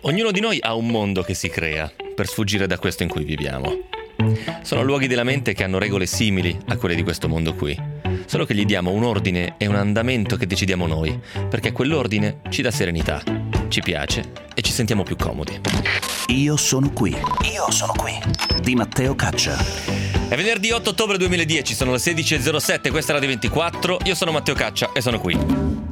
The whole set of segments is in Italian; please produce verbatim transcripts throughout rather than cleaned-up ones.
Ognuno di noi ha un mondo che si crea per sfuggire da questo in cui viviamo. Sono luoghi della mente che hanno regole simili a quelle di questo mondo qui, solo che gli diamo un ordine e un andamento che decidiamo noi, perché quell'ordine ci dà serenità, ci piace e ci sentiamo più comodi. Io sono qui. Io sono qui. Di Matteo Caccia. È venerdì otto ottobre duemiladieci, sono le sedici e zero sette, questa è Radio ventiquattro, io sono Matteo Caccia e sono qui.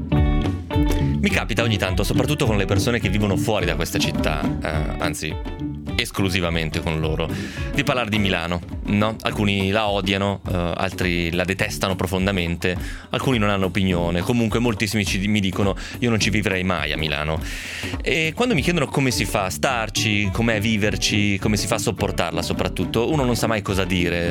Mi capita ogni tanto, soprattutto con le persone che vivono fuori da questa città, eh, anzi esclusivamente con loro, di parlare di Milano, no? Alcuni la odiano, eh, altri la detestano profondamente, alcuni non hanno opinione, comunque moltissimi ci, mi dicono io non ci vivrei mai a Milano. E quando mi chiedono come si fa a starci, com'è viverci, come si fa a sopportarla soprattutto, uno non sa mai cosa dire.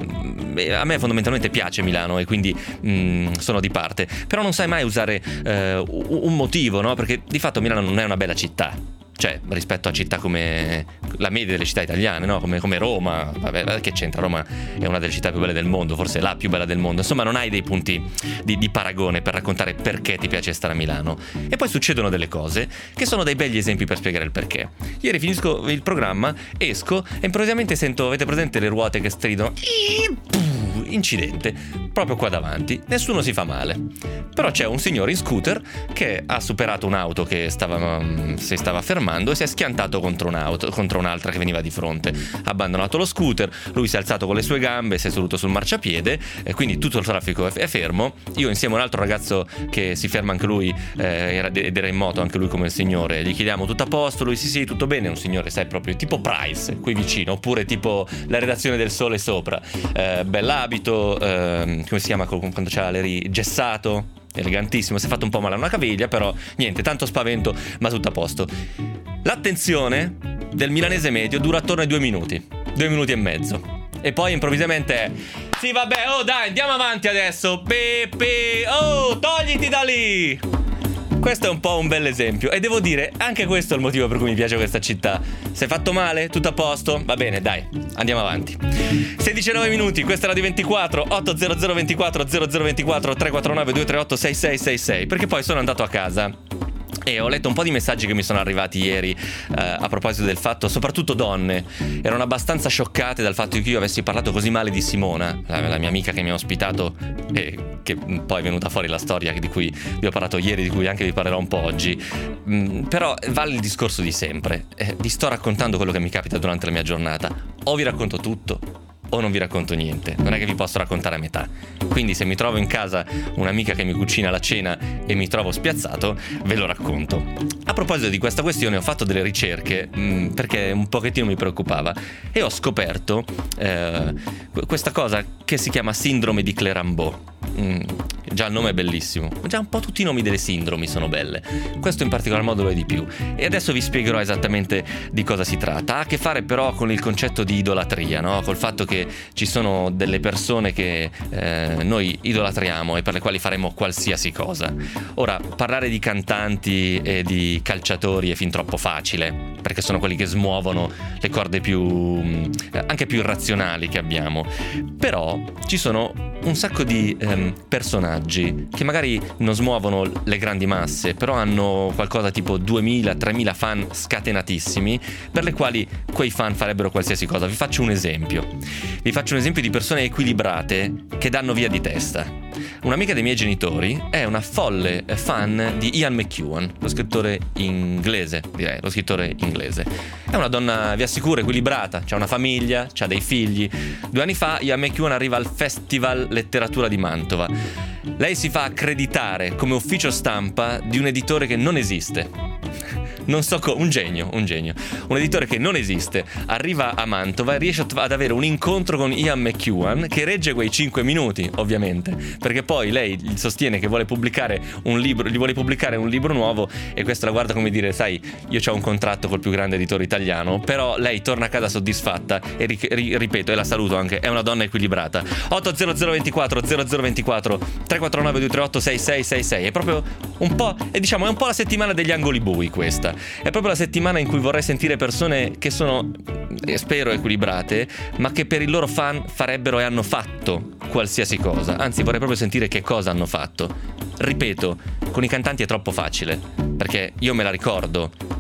A me fondamentalmente piace Milano e quindi mh, sono di parte, però non sai mai usare eh, un motivo, no? Perché di fatto Milano non è una bella città. Cioè, rispetto a città come la media delle città italiane, no? Come, come Roma, vabbè, che c'entra? Roma è una delle città più belle del mondo, forse la più bella del mondo. Insomma, non hai dei punti di, di paragone per raccontare perché ti piace stare a Milano. E poi succedono delle cose che sono dei begli esempi per spiegare il perché. Ieri finisco il programma, esco e improvvisamente sento, avete presente le ruote che stridono? Incidente, proprio qua davanti, nessuno si fa male, però c'è un signore in scooter che ha superato un'auto che stava, si stava fermando e si è schiantato contro un'auto, contro un'altra che veniva di fronte, ha abbandonato lo scooter, lui si è alzato con le sue gambe, si è seduto sul marciapiede e quindi tutto il traffico è fermo. Io insieme a un altro ragazzo che si ferma anche lui, eh, era, ed era in moto anche lui come il signore, gli chiediamo tutto a posto, lui sì sì tutto bene, un signore sai proprio tipo Price qui vicino, oppure tipo la redazione del Sole sopra, eh, bell'abito, eh, come si chiama quando c'ha l'eri gessato, elegantissimo, si è fatto un po' male a una caviglia, però niente, tanto spavento, ma tutto a posto. L'attenzione del milanese medio dura attorno ai due minuti, due minuti e mezzo, e poi improvvisamente è sì vabbè, oh dai andiamo avanti adesso, Pepe, oh togliti da lì. Questo è un po' un bel esempio e devo dire anche questo è il motivo per cui mi piace questa città. Sei fatto male? Tutto a posto? Va bene, dai, andiamo avanti. sedici e nove minuti, questa è Radio ventiquattro, otto zero zero ventiquattro zero zero ventiquattro tre quattro nove due tre otto sei sei sei sei, perché poi sono andato a casa e ho letto un po' di messaggi che mi sono arrivati ieri eh, a proposito del fatto, soprattutto donne erano abbastanza scioccate dal fatto che io avessi parlato così male di Simona, la, la mia amica che mi ha ospitato e che poi è venuta fuori la storia di cui vi ho parlato ieri, di cui anche vi parlerò un po' oggi. Mm, però vale il discorso di sempre, eh, vi sto raccontando quello che mi capita durante la mia giornata, o vi racconto tutto o non vi racconto niente, non è che vi posso raccontare a metà. Quindi se mi trovo in casa un'amica che mi cucina la cena e mi trovo spiazzato, ve lo racconto. A proposito di questa questione ho fatto delle ricerche mh, perché un pochettino mi preoccupava e ho scoperto eh, questa cosa che si chiama sindrome di Clérambault. Mm, già il nome è bellissimo, già un po' tutti i nomi delle sindromi sono belle, questo in particolar modo lo è di più, e adesso vi spiegherò esattamente di cosa si tratta. Ha a che fare però con il concetto di idolatria, no? Col fatto che ci sono delle persone che eh, noi idolatriamo e per le quali faremo qualsiasi cosa. Ora, parlare di cantanti e di calciatori è fin troppo facile, perché sono quelli che smuovono le corde più anche più irrazionali che abbiamo, però ci sono un sacco di ehm, personaggi che magari non smuovono le grandi masse, però hanno qualcosa tipo duemila tremila fan scatenatissimi, per le quali quei fan farebbero qualsiasi cosa. Vi faccio un esempio. Vi faccio un esempio di persone equilibrate che danno via di testa. Un'amica dei miei genitori è una folle fan di Ian McEwan, lo scrittore inglese, direi, lo scrittore inglese. È una donna, vi assicuro, equilibrata, c'ha una famiglia, c'ha dei figli. Due anni fa Ian McEwan arriva al Festival Letteratura di Mantova. Lei si fa accreditare come ufficio stampa di un editore che non esiste. Non so co- un genio, un genio. Un editore che non esiste arriva a Mantova e riesce ad avere un incontro con Ian McEwan che regge quei cinque minuti, ovviamente, perché poi lei sostiene che vuole pubblicare un libro, gli vuole pubblicare un libro nuovo e questo la guarda come dire, sai, io ho un contratto col più grande editore italiano, però lei torna a casa soddisfatta e ri- ri- ripeto, e la saluto anche, è una donna equilibrata. otto zero zero ventiquattro zero zero ventiquattro tre quattro nove due tre otto sei sei sei sei, è proprio un po', e diciamo, è un po' la settimana degli angoli bui questa. È proprio la settimana in cui vorrei sentire persone che sono, spero, equilibrate, ma che per i loro fan farebbero e hanno fatto qualsiasi cosa. Anzi, vorrei proprio sentire che cosa hanno fatto. Ripeto, con i cantanti è troppo facile, perché io me la ricordo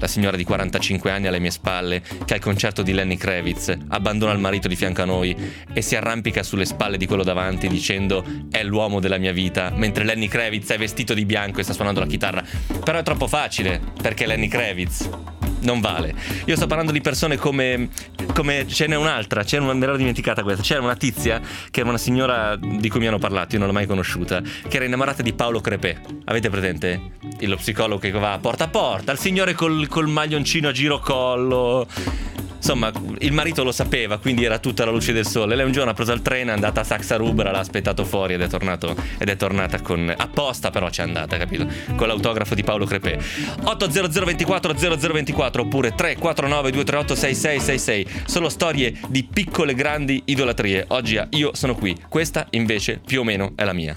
la signora di quarantacinque anni alle mie spalle, che al concerto di Lenny Kravitz abbandona il marito di fianco a noi e si arrampica sulle spalle di quello davanti dicendo è l'uomo della mia vita, mentre Lenny Kravitz è vestito di bianco e sta suonando la chitarra. Però è troppo facile, perché Lenny Kravitz non vale. Io sto parlando di persone come, come ce n'è un'altra, c'era una, me l'ero dimenticata questa, c'era una tizia che era una signora di cui mi hanno parlato, io non l'ho mai conosciuta, che era innamorata di Paolo Crepè. Avete presente? Lo psicologo che va porta a porta, il signore col, col maglioncino a girocollo. Insomma, il marito lo sapeva, quindi era tutta la luce del sole. Lei un giorno ha preso il treno, è andata a Saxa Rubra, l'ha aspettato fuori ed è tornato ed è tornata con apposta, però c'è andata, capito? Con l'autografo di Paolo Crepè. otto zero zero due quattro zero zero due quattro oppure tre quattro nove due tre otto sei sei sei sei. Solo storie di piccole grandi idolatrie. Oggi a Io sono qui. Questa invece più o meno è la mia.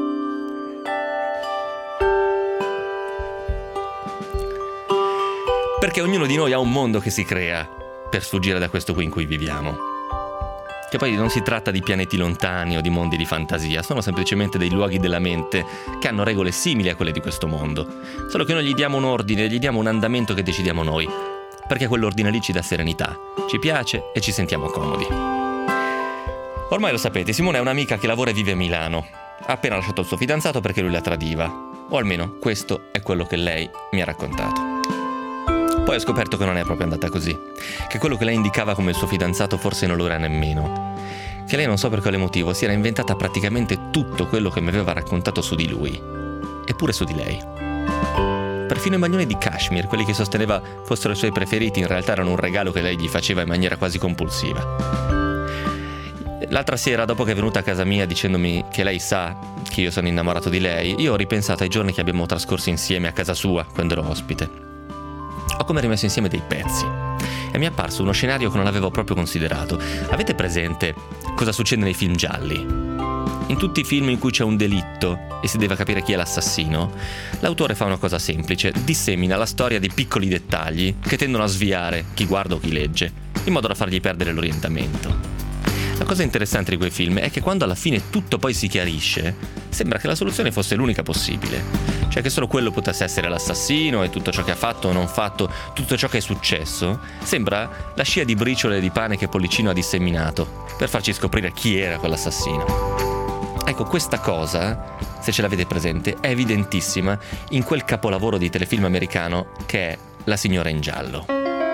Perché ognuno di noi ha un mondo che si crea per sfuggire da questo qui in cui viviamo. Che poi non si tratta di pianeti lontani o di mondi di fantasia, sono semplicemente dei luoghi della mente che hanno regole simili a quelle di questo mondo, solo che noi gli diamo un ordine, gli diamo un andamento che decidiamo noi, perché quell'ordine lì ci dà serenità, ci piace e ci sentiamo comodi. Ormai lo sapete, Simone è un'amica che lavora e vive a Milano. Ha appena lasciato il suo fidanzato perché lui la tradiva, o almeno questo è quello che lei mi ha raccontato. Poi ho scoperto che non è proprio andata così, che quello che lei indicava come il suo fidanzato forse non lo era nemmeno, che lei non so per quale motivo si era inventata praticamente tutto quello che mi aveva raccontato su di lui, eppure su di lei. Perfino i maglioni di cashmere, quelli che sosteneva fossero i suoi preferiti, in realtà erano un regalo che lei gli faceva in maniera quasi compulsiva. L'altra sera, dopo che è venuta a casa mia dicendomi che lei sa che io sono innamorato di lei, io ho ripensato ai giorni che abbiamo trascorso insieme a casa sua quando ero ospite. Ho come rimesso insieme dei pezzi e mi è apparso uno scenario che non avevo proprio considerato. Avete presente cosa succede nei film gialli? In tutti i film in cui c'è un delitto e si deve capire chi è l'assassino, l'autore fa una cosa semplice: dissemina la storia di piccoli dettagli che tendono a sviare chi guarda o chi legge, in modo da fargli perdere l'orientamento. La cosa interessante di quei film è che quando alla fine tutto poi si chiarisce, sembra che la soluzione fosse l'unica possibile, cioè che solo quello potesse essere l'assassino e tutto ciò che ha fatto o non fatto, tutto ciò che è successo, sembra la scia di briciole di pane che Pollicino ha disseminato per farci scoprire chi era quell'assassino. Ecco, questa cosa, se ce l'avete presente, è evidentissima in quel capolavoro di telefilm americano che è La signora in giallo.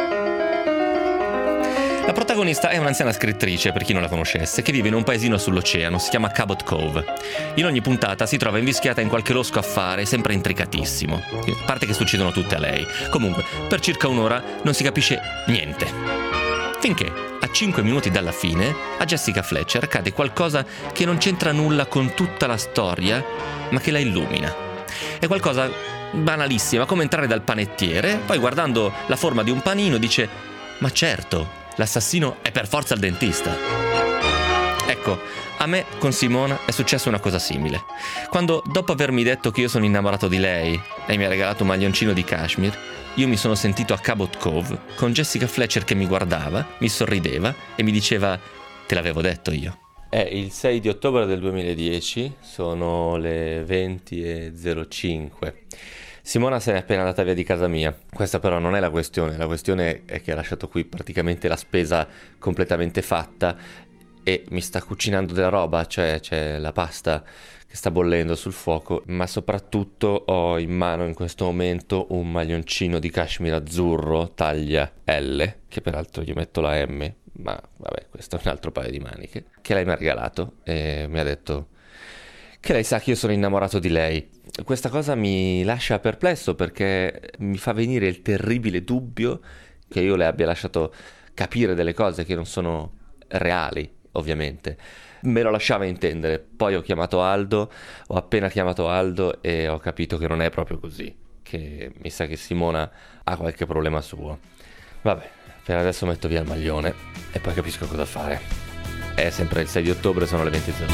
La protagonista è un'anziana scrittrice, per chi non la conoscesse, che vive in un paesino sull'oceano, si chiama Cabot Cove. In ogni puntata si trova invischiata in qualche losco affare, sempre intricatissimo. A parte che succedono tutte a lei. Comunque, per circa un'ora non si capisce niente. Finché, a cinque minuti dalla fine, a Jessica Fletcher accade qualcosa che non c'entra nulla con tutta la storia, ma che la illumina. È qualcosa banalissima, come entrare dal panettiere, poi guardando la forma di un panino dice: ma certo, l'assassino è per forza il dentista. Ecco, a me con Simona è successa una cosa simile. Quando, dopo avermi detto che io sono innamorato di lei, lei mi ha regalato un maglioncino di cashmere, io mi sono sentito a Cabot Cove con Jessica Fletcher che mi guardava, mi sorrideva e mi diceva: te l'avevo detto io. È il sei di ottobre del duemiladieci, sono le venti e zero cinque. Simona se n'è appena andata via di casa mia. Questa però non è la questione, la questione è che ha lasciato qui praticamente la spesa completamente fatta e mi sta cucinando della roba, cioè c'è la pasta che sta bollendo sul fuoco, ma soprattutto ho in mano in questo momento un maglioncino di cashmere azzurro taglia L, che peraltro gli metto la M, ma vabbè, questo è un altro paio di maniche, che lei mi ha regalato e mi ha detto che lei sa che io sono innamorato di lei. Questa cosa mi lascia perplesso perché mi fa venire il terribile dubbio che io le abbia lasciato capire delle cose che non sono reali, ovviamente. Me lo lasciava intendere. Poi ho chiamato Aldo, ho appena chiamato Aldo e ho capito che non è proprio così, che mi sa che Simona ha qualche problema suo. Vabbè, per adesso metto via il maglione e poi capisco cosa fare. È sempre il sei di ottobre, sono le venti e zero.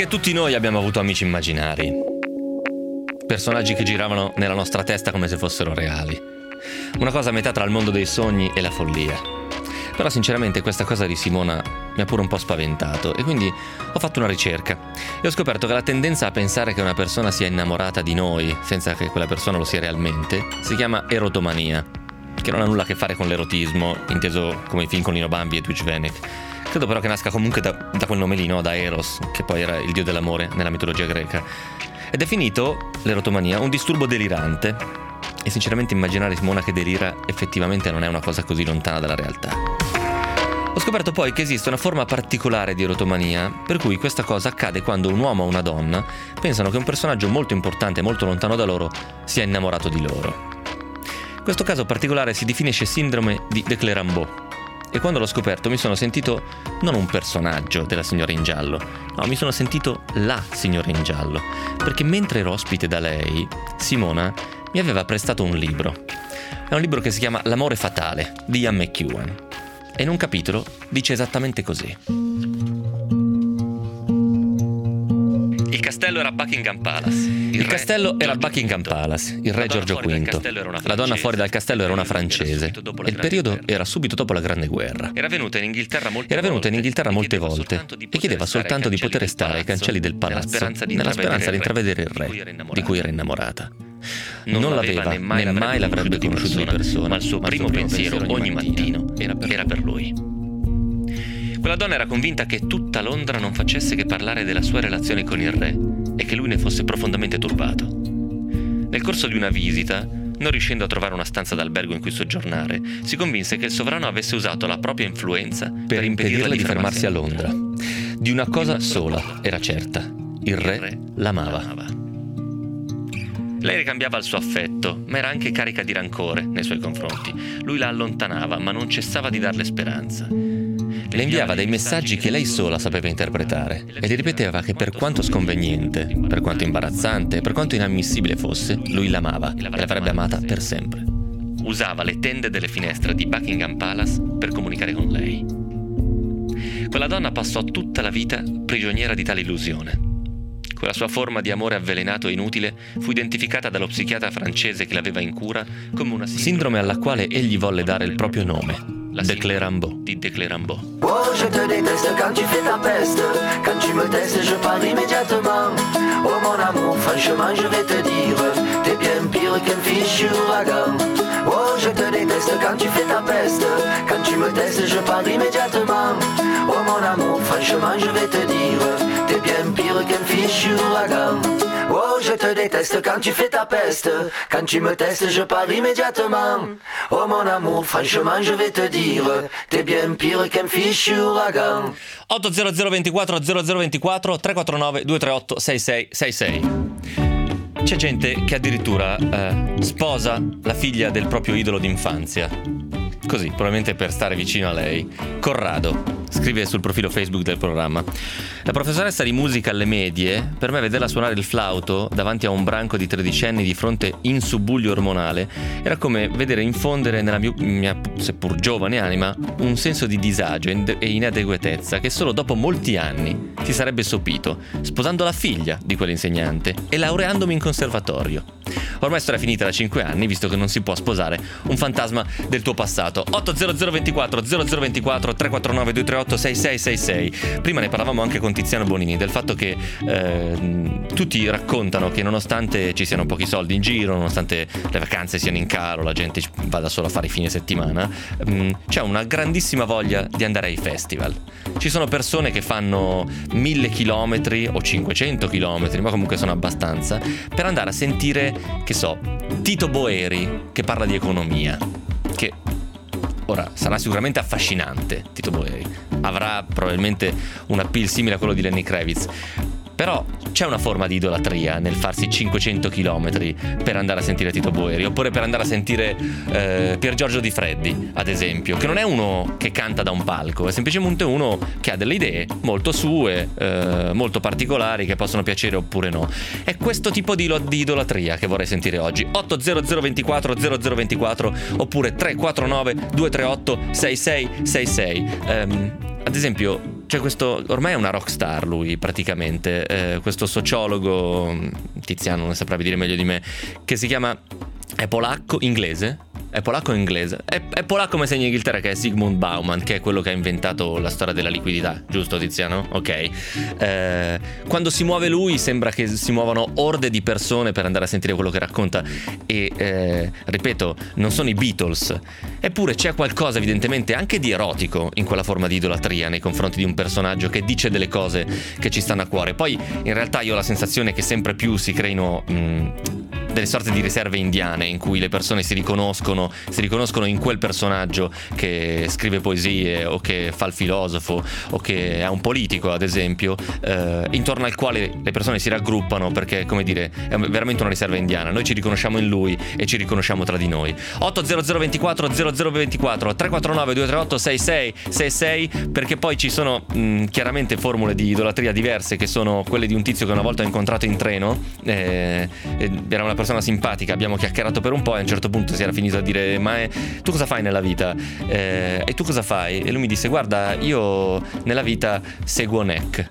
che tutti noi abbiamo avuto amici immaginari, personaggi che giravano nella nostra testa come se fossero reali, una cosa a metà tra il mondo dei sogni e la follia. Però sinceramente questa cosa di Simona mi ha pure un po' spaventato, e quindi ho fatto una ricerca e ho scoperto che la tendenza a pensare che una persona sia innamorata di noi senza che quella persona lo sia realmente si chiama erotomania, che non ha nulla a che fare con l'erotismo inteso come i film con Lino Bambi e Twitch Venek. Credo però che nasca comunque da, da quel nome lì, no? Da Eros, che poi era il dio dell'amore nella mitologia greca. Ed è finito, l'erotomania, un disturbo delirante, e sinceramente immaginare Simona che delira effettivamente non è una cosa così lontana dalla realtà. Ho scoperto poi che esiste una forma particolare di erotomania, per cui questa cosa accade quando un uomo o una donna pensano che un personaggio molto importante e molto lontano da loro sia innamorato di loro. Questo caso particolare si definisce sindrome di de Clérambault, e quando l'ho scoperto mi sono sentito non un personaggio della signora in giallo, no, mi sono sentito la signora in giallo, perché mentre ero ospite da lei, Simona mi aveva prestato un libro. È un libro che si chiama L'amore fatale di Ian McEwan, e in un capitolo dice esattamente così. Il castello era Buckingham Palace. Il, il castello era Buckingham Palace, il re Giorgio quinto. La donna fuori dal castello era una francese. E il periodo era subito dopo la Grande Guerra. Era venuta in Inghilterra molte, era venuta in Inghilterra molte volte e chiedeva soltanto di poter stare ai cancelli del palazzo, nella speranza di intravedere il re, di cui era innamorata. Non, non l'aveva, né mai, né mai l'avrebbe conosciuto di persona, ma il suo primo pensiero ogni mattino era per, era per lui. Quella donna era convinta che tutta Londra non facesse che parlare della sua relazione con il re e che lui ne fosse profondamente turbato. Nel corso di una visita, non riuscendo a trovare una stanza d'albergo in cui soggiornare, si convinse che il sovrano avesse usato la propria influenza per, per impedirle di fermarsi a Londra. Di una cosa sola era certa: il re l'amava. Lei ricambiava il suo affetto, ma era anche carica di rancore nei suoi confronti. Lui la allontanava, ma non cessava di darle speranza. Le inviava dei messaggi che lei sola sapeva interpretare e le ripeteva che per quanto sconveniente, per quanto imbarazzante, per quanto inammissibile fosse, lui l'amava e l'avrebbe amata per sempre. Usava le tende delle finestre di Buckingham Palace per comunicare con lei. Quella donna passò tutta la vita prigioniera di tale illusione. Quella sua forma di amore avvelenato e inutile fu identificata dallo psichiatra francese che l'aveva in cura come una sindrome, sindrome alla quale egli volle dare il proprio nome, la de Clérambault, di de Clérambault. Oh, je te déteste quand tu fais ta peste, quand tu me testes je pars immédiatement. Oh mon amour, franchement je vais te dire, t'es bien pire qu'un fichu ouragan. Oh, je te déteste quand tu fais ta peste, quand tu me testes je pars immédiatement. Oh mon amour, franchement je vais te dire, t'es bien pire qu'un fichu ouragan. Oh, je te déteste quand tu fais ta peste, quand tu me testes je pars immédiatement. Oh mon amour, franchement je vais te dire, t'es bien pire qu'un fichu ouragan. otto zero zero due quattro zero zero due quattro tre quattro nove due tre otto sei sei sei sei. C'è gente che addirittura eh, sposa la figlia del proprio idolo d'infanzia, così, probabilmente per stare vicino a lei. Corrado scrive sul profilo Facebook del programma: la professoressa di musica alle medie, per me vederla suonare il flauto davanti a un branco di tredicenni di fronte in subbuglio ormonale era come vedere infondere nella mia, mia seppur giovane anima un senso di disagio e inadeguatezza che solo dopo molti anni si sarebbe sopito, sposando la figlia di quell'insegnante e laureandomi in conservatorio. Ormai storia finita da cinque anni, visto che non si può sposare un fantasma del tuo passato. otto zero zero due quattro zero zero due quattro tre quattro nove due tre otto sei sei sei sei. Prima ne parlavamo anche con Tiziano Bonini del fatto che eh, tutti raccontano che nonostante ci siano pochi soldi in giro, nonostante le vacanze siano in calo, la gente vada solo a fare i fine settimana, mh, c'è una grandissima voglia di andare ai festival. Ci sono persone che fanno mille chilometri o cinquecento chilometri, ma comunque sono abbastanza, per andare a sentire, che so, Tito Boeri che parla di economia, che ora sarà sicuramente affascinante. Tito Boeri avrà probabilmente un appeal simile a quello di Lenny Kravitz, però c'è una forma di idolatria nel farsi cinquecento chilometri per andare a sentire Tito Boeri, oppure per andare a sentire eh, Pier Giorgio Di Freddi, ad esempio, che non è uno che canta da un palco, è semplicemente uno che ha delle idee molto sue, eh, molto particolari, che possono piacere oppure no. È questo tipo di, di idolatria che vorrei sentire oggi. otto zero zero due quattro zero zero due quattro oppure tre quattro nove due tre otto sei sei sei sei. Um, ad esempio, c'è questo, ormai è una rockstar lui praticamente, eh, questo sociologo, Tiziano non saprà dire meglio di me, che si chiama, è polacco, inglese? È polacco o inglese? È, è polacco ma segna Inghilterra, che è Zygmunt Bauman, che è quello che ha inventato la storia della liquidità, giusto Tiziano? Ok. Eh, quando si muove lui sembra che si muovano orde di persone per andare a sentire quello che racconta e eh, ripeto, non sono i Beatles, eppure c'è qualcosa evidentemente anche di erotico in quella forma di idolatria nei confronti di un personaggio che dice delle cose che ci stanno a cuore. Poi in realtà io ho la sensazione che sempre più si creino mh, delle sorte di riserve indiane in cui le persone si riconoscono, si riconoscono in quel personaggio che scrive poesie o che fa il filosofo o che è un politico, ad esempio, eh, intorno al quale le persone si raggruppano perché, come dire, è veramente una riserva indiana. Noi ci riconosciamo in lui e ci riconosciamo tra di noi. otto zero zero ventiquattro zero zero ventiquattro tre quattro nove due tre otto sei sei sei sei, perché poi ci sono mh, chiaramente formule di idolatria diverse, che sono quelle di un tizio che una volta ho incontrato in treno, eh, era una persona simpatica, abbiamo chiacchierato per un po' e a un certo punto si era finito a dire: ma è, tu cosa fai nella vita? Eh, e tu cosa fai? E lui mi disse: guarda, io nella vita seguo Neck.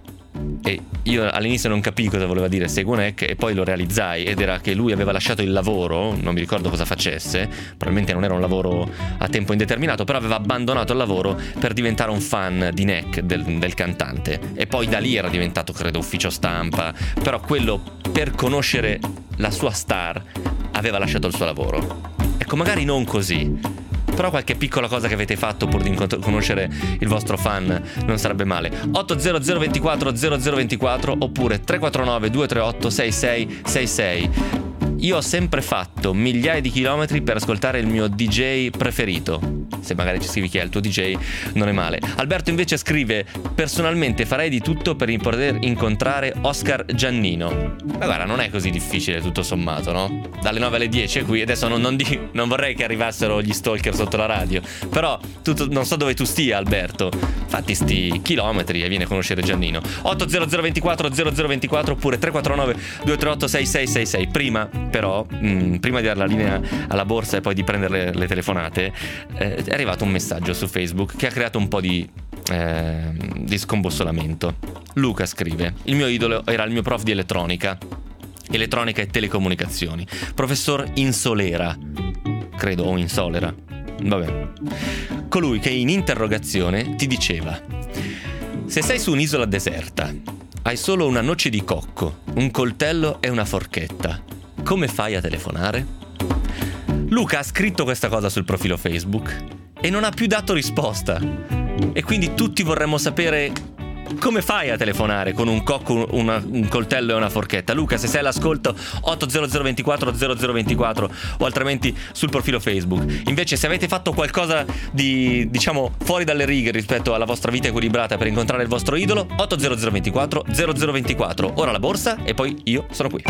E io all'inizio non capii cosa voleva dire seguo Neck, e poi lo realizzai, ed era che lui aveva lasciato il lavoro, non mi ricordo cosa facesse, probabilmente non era un lavoro a tempo indeterminato, però aveva abbandonato il lavoro per diventare un fan di Neck, del, del cantante, e poi da lì era diventato, credo, ufficio stampa, però quello, per conoscere la sua star, aveva lasciato il suo lavoro. Ecco, magari non così, però qualche piccola cosa che avete fatto pur di incont- conoscere il vostro fan non sarebbe male. otto zero zero ventiquattro zero zero ventiquattro oppure tre quattro nove due tre otto sei sei sei sei. Io ho sempre fatto migliaia di chilometri per ascoltare il mio D J preferito. Se magari ci scrivi chi è il tuo D J, non è male. Alberto invece scrive: personalmente farei di tutto per poter incontrare Oscar Giannino. Ma guarda, non è così difficile tutto sommato, no? Dalle nove alle dieci è qui. Adesso non, non, di, non vorrei che arrivassero gli stalker sotto la radio, però tu, tu, non so dove tu stia, Alberto. Fatti sti chilometri e vieni a conoscere Giannino. otto zero zero ventiquattro zero zero ventiquattro oppure tre quattro nove due tre otto sei sei sei sei. Prima però, mh, prima di dare la linea alla borsa e poi di prendere le, le telefonate, eh, è arrivato un messaggio su Facebook che ha creato un po' di, eh, di scombussolamento. Luca scrive: il mio idolo era il mio prof di elettronica elettronica e telecomunicazioni, professor Insolera, credo, o Insolera, vabbè, colui che in interrogazione ti diceva: se sei su un'isola deserta, hai solo una noce di cocco, un coltello e una forchetta, come fai a telefonare? Luca ha scritto questa cosa sul profilo Facebook e non ha più dato risposta, e quindi tutti vorremmo sapere come fai a telefonare con un cocco, una, un coltello e una forchetta. Luca, se sei all'ascolto, otto zero zero ventiquattro zero zero ventiquattro o altrimenti sul profilo Facebook. Invece, se avete fatto qualcosa di, diciamo, fuori dalle righe rispetto alla vostra vita equilibrata per incontrare il vostro idolo, otto zero zero ventiquattro zero zero ventiquattro. Ora la borsa e poi io sono qui.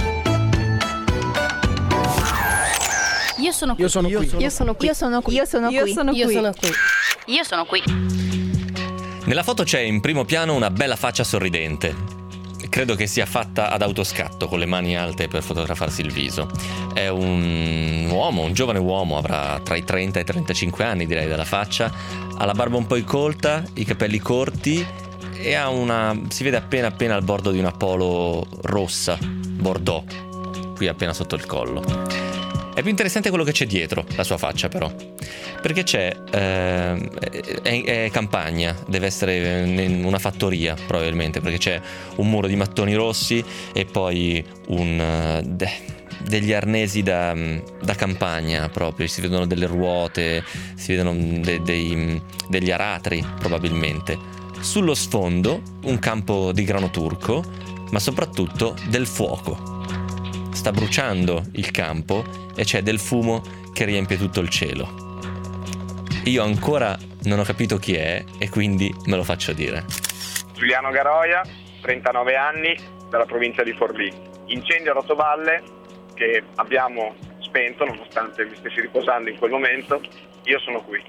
Io sono qui. Io sono qui. Io sono qui. Io sono qui. Io sono qui. Io sono qui. Io sono qui. Io sono qui. Nella foto c'è in primo piano una bella faccia sorridente. Credo che sia fatta ad autoscatto, con le mani alte per fotografarsi il viso. È un uomo, un giovane uomo, avrà tra i trenta e i trentacinque anni, direi, dalla faccia. Ha la barba un po' incolta, i capelli corti e ha una... si vede appena appena al bordo di una polo rossa, bordeaux, qui appena sotto il collo. È più interessante quello che c'è dietro la sua faccia, però, perché c'è eh, è, è campagna, deve essere in una fattoria probabilmente, perché c'è un muro di mattoni rossi e poi un de, degli arnesi da, da campagna proprio, si vedono delle ruote, si vedono de, dei, degli aratri probabilmente. Sullo sfondo un campo di grano turco, ma soprattutto del fuoco. Sta bruciando il campo e c'è del fumo che riempie tutto il cielo. Io ancora non ho capito chi è e quindi me lo faccio dire. Giuliano Garoia, trentanove anni, dalla provincia di Forlì. Incendio a Rotoballe che abbiamo spento nonostante mi stessi riposando in quel momento. Io sono qui.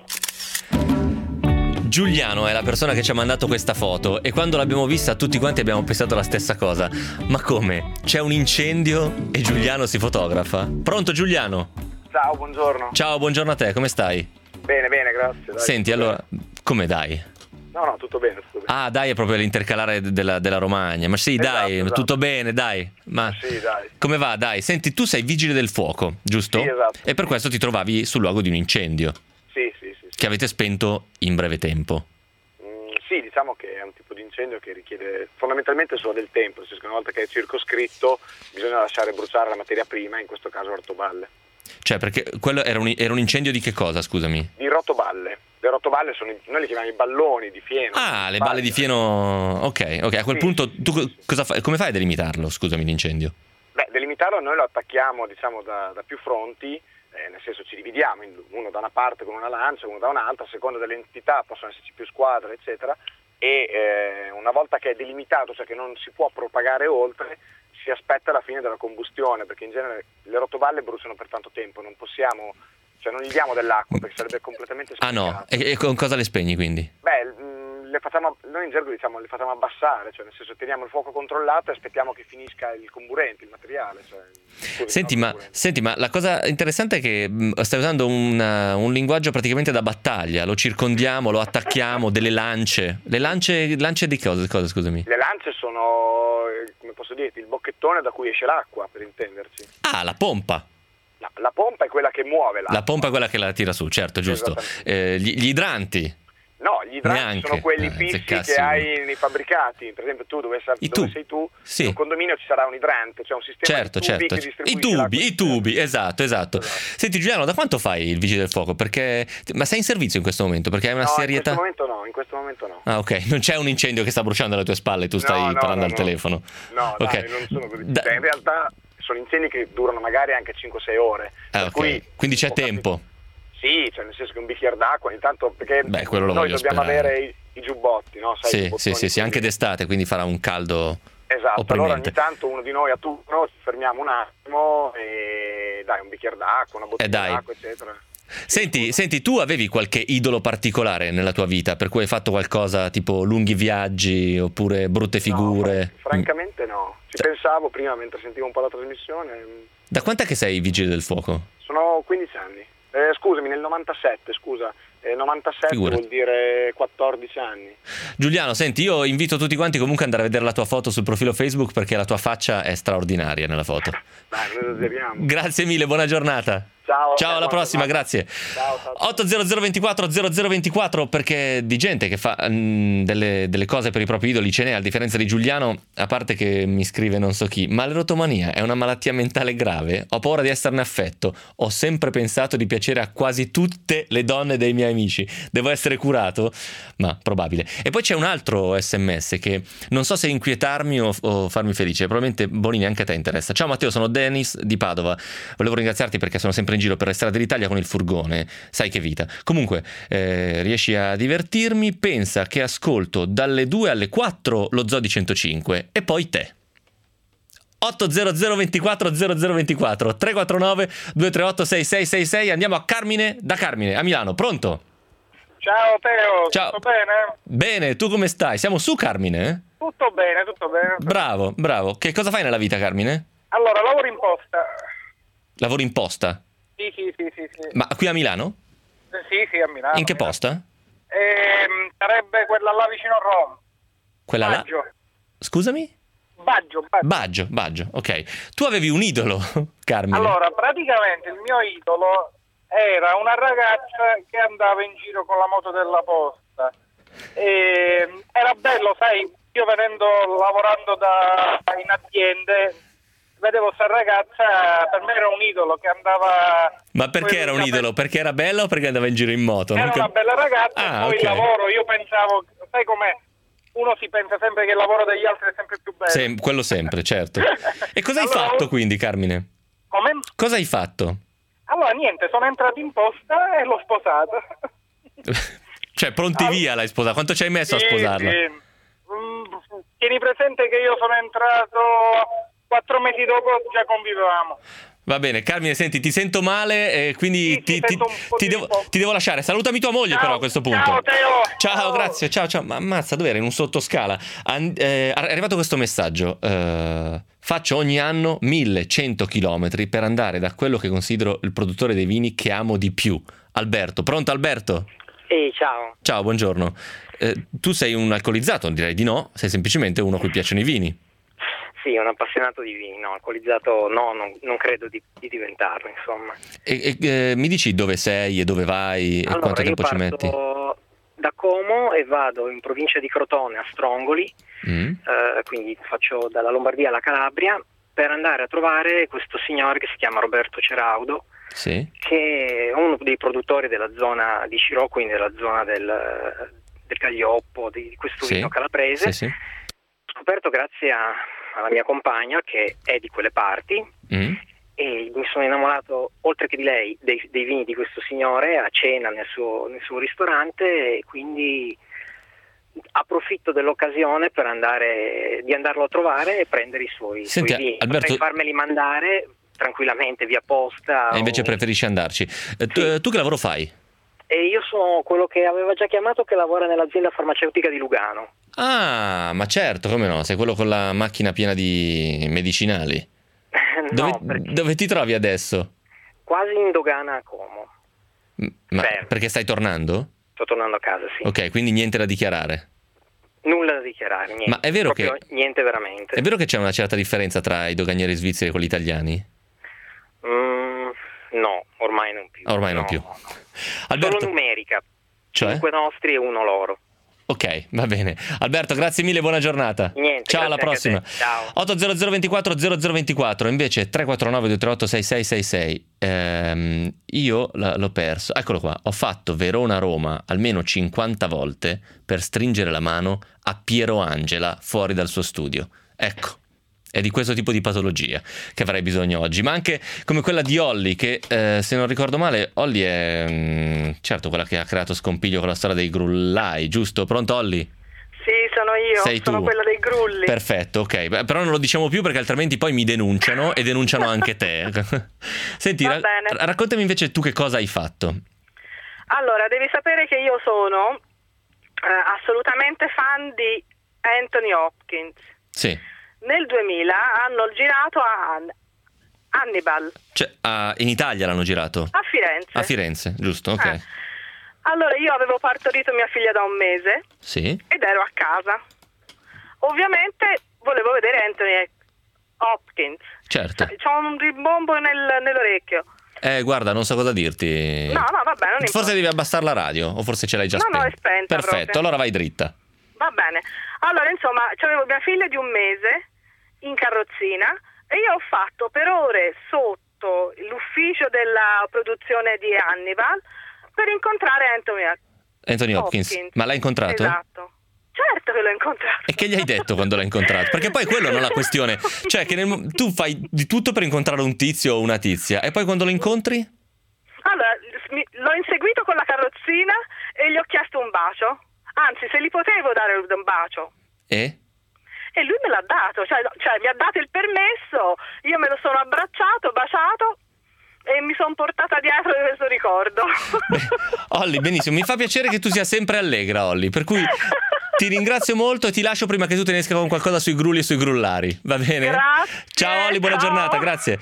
Giuliano è la persona che ci ha mandato questa foto e quando l'abbiamo vista tutti quanti abbiamo pensato la stessa cosa. Ma come? C'è un incendio e Giuliano si fotografa? Pronto Giuliano? Ciao, buongiorno. Ciao, buongiorno a te, come stai? Bene, bene, grazie. Dai. Senti, allora, come dai? No, no, tutto bene, tutto bene. Ah, dai, è proprio l'intercalare della, della Romagna. Ma sì, Esatto, dai, esatto. tutto bene, dai. Ma Sì, dai. come va? Dai, senti, tu sei vigile del fuoco, giusto? Sì, esatto. E per questo ti trovavi sul luogo di un incendio Sì, sì, sì. sì. che avete spento in breve tempo. Mm, sì, diciamo che è un tipo di incendio che richiede fondamentalmente solo del tempo, nel senso che una volta che è circoscritto bisogna lasciare bruciare la materia prima, in questo caso ortoballe. Cioè, perché quello era un, era un incendio di che cosa, scusami? Di rotoballe. Le rotoballe sono, i- noi li chiamiamo i balloni di fieno. Ah, le balle di fieno. Ok, ok. A quel Sì, punto, sì, tu sì, sì. cosa fai? Come fai a delimitarlo? Scusami, l'incendio. Beh, delimitarlo noi lo attacchiamo, diciamo, da, da più fronti, eh, nel senso ci dividiamo, in- uno da una parte con una lancia, uno da un'altra, a seconda delle entità possono esserci più squadre, eccetera, e eh, una volta che è delimitato, cioè che non si può propagare oltre, si aspetta la fine della combustione, perché in genere le rotoballe bruciano per tanto tempo, non possiamo, cioè non gli diamo dell'acqua perché sarebbe completamente Ah sprecato. no, e, e con cosa le spegni quindi? Beh, mh, le facciamo, noi in gergo diciamo le facciamo abbassare, cioè nel senso teniamo il fuoco controllato e aspettiamo che finisca il comburente, il materiale. Cioè, scusi, Senti no, ma, comburente. senti, ma la cosa interessante è che mh, stai usando una- un linguaggio praticamente da battaglia, lo circondiamo, lo attacchiamo, delle lance. Le lance, lance di cosa, cosa, scusami? Le lance sono, eh, come posso dirti, il bocchettone da cui esce l'acqua, per intenderci. Ah, la pompa. La, la pompa è quella che muove l'acqua. La pompa è quella che la tira su, certo, giusto. Esattamente. Eh, gli, gli idranti. No, gli idranti Neanche. sono quelli Eh, fissi zeccassi che uno. hai nei fabbricati. Per esempio tu dove, sa- I dove tubi. sei tu, Sì. in un condominio ci sarà un idrante, cioè un sistema Certo, di tubi certo. che I distribuisce tubi, l'acqua i tubi, esatto, esatto. Esatto. Senti Giuliano, da quanto fai il vigile del fuoco? Perché ma sei in servizio in questo momento? Perché hai una No, serietà. in questo momento no, in questo momento no. Ah, ok, non c'è un incendio che sta bruciando alle tue spalle, tu stai No, no, parlando no, al no. telefono. No, Ok. dai, non sono così. Da- Cioè, in realtà sono incendi che durano magari anche cinque sei ore. Ah, per ok. cui Quindi c'è può capi- tempo. Sì, cioè nel senso che un bicchiere d'acqua, intanto perché Beh, quello lo noi voglio dobbiamo sperare. avere i, i giubbotti, no? Sai, i Sì, giubbottoni, sì, sì, sì, anche quindi- d'estate, quindi farà un caldo Esatto, allora ogni opprimente. tanto uno di noi a turno ci fermiamo un attimo e dai un bicchiere d'acqua, una bottiglia Eh, dai. d'acqua, eccetera. Senti, senti, tu avevi qualche idolo particolare nella tua vita per cui hai fatto qualcosa tipo lunghi viaggi oppure brutte figure? No, fran- francamente no. Ci Cioè- pensavo prima mentre sentivo un po' la trasmissione. Da quant'è che sei vigile del fuoco? Sono quindici anni. Eh, scusami, nel novantasette, scusa. Eh, novantasette Figurati. vuol dire quattordici anni. Giuliano, senti, io invito tutti quanti comunque ad andare a vedere la tua foto sul profilo Facebook perché la tua faccia è straordinaria nella foto. Dai, non esageriamo. Grazie mille, buona giornata. Ciao. Ciao, alla buona prossima, giornata. grazie. Ciao, ciao, ciao. otto zero zero ventiquattro zero zero ventiquattro perché di gente che fa mm, delle, delle cose per i propri idoli ce n'è, a differenza di Giuliano, a parte che mi scrive non so chi, ma l'erotomania è una malattia mentale grave, ho paura di esserne affetto, ho sempre pensato di piacere a quasi tutte le donne dei miei amici, devo essere curato? Ma probabile. E poi c'è un altro sms che non so se inquietarmi o, o farmi felice, probabilmente Bonini anche a te interessa. Ciao Matteo, sono Dennis di Padova, volevo ringraziarti perché sono sempre in giro per le strade d'Italia con il furgone, sai che vita. Comunque eh, riesci a divertirmi, pensa che ascolto dalle due alle quattro lo Zoo di centocinque e poi te. otto zero zero ventiquattro zero zero ventiquattro tre quattro nove due tre otto sei sei sei sei. Andiamo a Carmine, da Carmine a Milano. Pronto? Ciao Teo, Ciao. tutto bene? Bene, tu come stai? Siamo su Carmine? eh? Tutto bene, tutto bene. Bravo, bravo. Che cosa fai nella vita, Carmine? Allora, lavoro in posta. Lavori in posta? Sì, sì, sì, sì, sì. Ma qui a Milano? Eh, Sì, sì, a Milano. In che Milano. posta? Ehm, sarebbe quella là vicino a Roma. Quella là? Baggio. Scusami? Baggio, Baggio. Baggio, Baggio, ok. Tu avevi un idolo, Carmine. Allora, praticamente il mio idolo era una ragazza che andava in giro con la moto della posta. E era bello, sai, io venendo lavorando da, in aziende, vedevo sta ragazza, per me era un idolo che andava... Ma perché era un idolo? Perché era bella o perché andava in giro in moto? Era Non una cap- bella ragazza, Ah, poi ok. il lavoro, io pensavo, sai com'è? Uno si pensa sempre che il lavoro degli altri è sempre più bello. Sem- quello sempre, certo. E cosa hai Allora, fatto quindi, Carmine? Come? Cosa hai fatto? Allora niente, sono entrato in posta e l'ho sposata. Cioè, pronti Ah, via l'hai sposata. Quanto ci hai messo a Sì, sposarla? sì. Mm, tieni presente che io sono entrato quattro mesi dopo, già convivevamo. Va bene, Carmine, senti, ti sento male, e quindi Sì, sì, ti, ti- sento un po' ti di devo, po'. ti devo lasciare. Salutami tua moglie Ciao, però a questo punto. ciao, Teo. Ciao, Ciao. grazie, ciao, ciao. Ma ammazza, dov'era? In un sottoscala. An- eh, è arrivato questo messaggio. eh, faccio ogni anno millecento chilometri per andare da quello che considero il produttore dei vini che amo di più. Alberto, pronto Alberto? Ehi, ciao. Ciao, buongiorno. Eh, tu sei un alcolizzato? Direi di no, sei semplicemente uno a cui piacciono i vini. Sì, un appassionato di vino, alcolizzato no, non, non credo di, di diventarlo, insomma. E, e eh, mi dici dove sei e dove vai e allora, quanto tempo ci metti? Io parto da Como e vado in provincia di Crotone a Strongoli, Mm. eh, quindi faccio dalla Lombardia alla Calabria, per andare a trovare questo signore che si chiama Roberto Ceraudo, Sì. che è uno dei produttori della zona di Scirò, quindi della zona del, del Caglioppo, di questo Sì. vino calabrese. Sì, sì. Scoperto grazie a, alla mia compagna che è di quelle parti, Mm. e mi sono innamorato, oltre che di lei, dei, dei vini di questo signore a cena nel suo, nel suo ristorante, e quindi approfitto dell'occasione per andare di andarlo a trovare e prendere i suoi, Senti, suoi vini. Alberto- Potrei farmeli mandare tranquillamente via posta. E invece o- preferisci andarci. Eh, tu, Sì. tu che lavoro fai? E io sono quello che aveva già chiamato, che lavora nell'azienda farmaceutica di Lugano. Ah, ma certo, come no, sei quello con la macchina piena di medicinali. Dove, No, perché dove ti trovi adesso? quasi in dogana a Como. M- Ma Fermo. perché stai tornando? Sto tornando a casa, sì. Ok, quindi niente da dichiarare. Nulla da dichiarare, niente. Ma è vero Proprio che- niente veramente. È vero che c'è una certa differenza tra i doganieri svizzeri e quelli italiani? Mm, no, ormai non più. Ormai non No, più. no. Alberto, Solo numerica. cioè? Cinque nostri e uno loro. Ok, va bene. Alberto, grazie mille, buona giornata. Niente, Ciao, alla grazie anche prossima. a te. Ciao. otto zero zero ventiquattro zero zero ventiquattro, invece tre quattro nove due tre otto sei sei sei sei. Ehm, io l- l'ho perso. Eccolo qua. Ho fatto Verona-Roma almeno cinquanta volte per stringere la mano a Piero Angela fuori dal suo studio. Ecco. È di questo tipo di patologia che avrei bisogno oggi, ma anche come quella di Olli, che eh, se non ricordo male, Olli è mm, certo quella che ha creato scompiglio con la storia dei grullai, giusto? Pronto, Olli? Sì, sono io, Sei sono tu. quella dei grulli. Perfetto, ok. Beh, però non lo diciamo più perché altrimenti poi mi denunciano e denunciano anche te. Senti, Va ra- bene. raccontami invece tu che cosa hai fatto. Allora, devi sapere che io sono eh, assolutamente fan di Anthony Hopkins. Sì. Nel duemila hanno girato a Han- Hannibal Cioè, ah, in Italia l'hanno girato? a Firenze. A Firenze, giusto, ok. Eh. Allora, io avevo partorito mia figlia da un mese Sì. ed ero a casa. Ovviamente volevo vedere Anthony Hopkins. Certo. C'ho un rimbombo nel- nell'orecchio. Eh, guarda, non so cosa dirti. No, no, vabbè, non Forse importa. devi abbassare la radio, o forse ce l'hai già No, no, spenta. è spenta Perfetto, proprio. allora vai dritta. Va bene. Allora, insomma, c'avevo mia figlia di un mese in carrozzina e io ho fatto per ore sotto l'ufficio della produzione di Hannibal per incontrare Anthony Anthony Hopkins. Ma l'hai incontrato? Esatto. Certo che l'ho incontrato. E che gli hai detto quando l'hai incontrato? Perché poi quello non è la questione. Cioè, che nel- tu fai di tutto per incontrare un tizio o una tizia, e poi quando lo incontri? Allora, mi- l'ho inseguito con la carrozzina e gli ho chiesto un bacio. Anzi, se gli potevo dare un bacio. E? E lui me l'ha dato, cioè, cioè mi ha dato il permesso, io me lo sono abbracciato, baciato e mi sono portata dietro di questo ricordo. Beh, Olli, benissimo, mi fa piacere che tu sia sempre allegra, Olli, per cui ti ringrazio molto e ti lascio prima che tu te ne esca con qualcosa sui grulli e sui grullari, va bene? Grazie, Ciao Olli, buona ciao. giornata, grazie.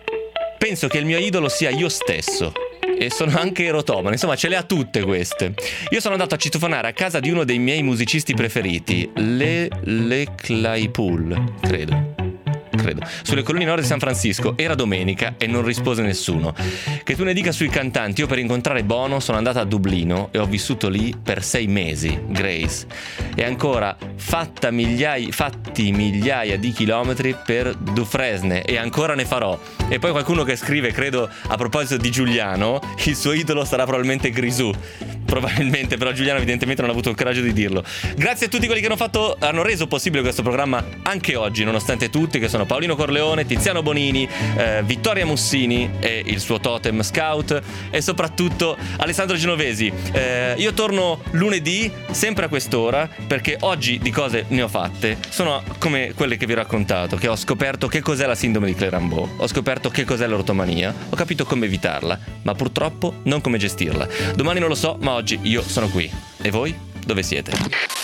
Penso che il mio idolo sia io stesso. E sono anche erotomane, insomma ce le ha tutte queste. Io sono andato a citofonare a casa di uno dei miei musicisti preferiti, Le Le Claypool, credo credo, sulle colline nord di San Francisco. Era domenica e non rispose nessuno. Che tu ne dica sui cantanti, io per incontrare Bono sono andata a Dublino e ho vissuto lì per sei mesi, Grace. E ancora, fatta migliaia, fatti migliaia di chilometri per Dufresne, e ancora ne farò. E poi qualcuno che scrive, credo a proposito di Giuliano, il suo idolo sarà probabilmente Grisù. Probabilmente, però Giuliano evidentemente non ha avuto il coraggio di dirlo. Grazie a tutti quelli che hanno fatto, hanno reso possibile questo programma anche oggi, nonostante tutti, che sono Paolino Corleone, Tiziano Bonini, eh, Vittoria Mussini e il suo totem Scout, e soprattutto Alessandro Genovesi. Eh, io torno lunedì, sempre a quest'ora, perché oggi di cose ne ho fatte. Sono come quelle che vi ho raccontato, che ho scoperto che cos'è la sindrome di Clérambault, ho scoperto che cos'è l'ortomania, ho capito come evitarla, ma purtroppo non come gestirla. Domani non lo so, ma oggi io sono qui. E voi? Dove siete?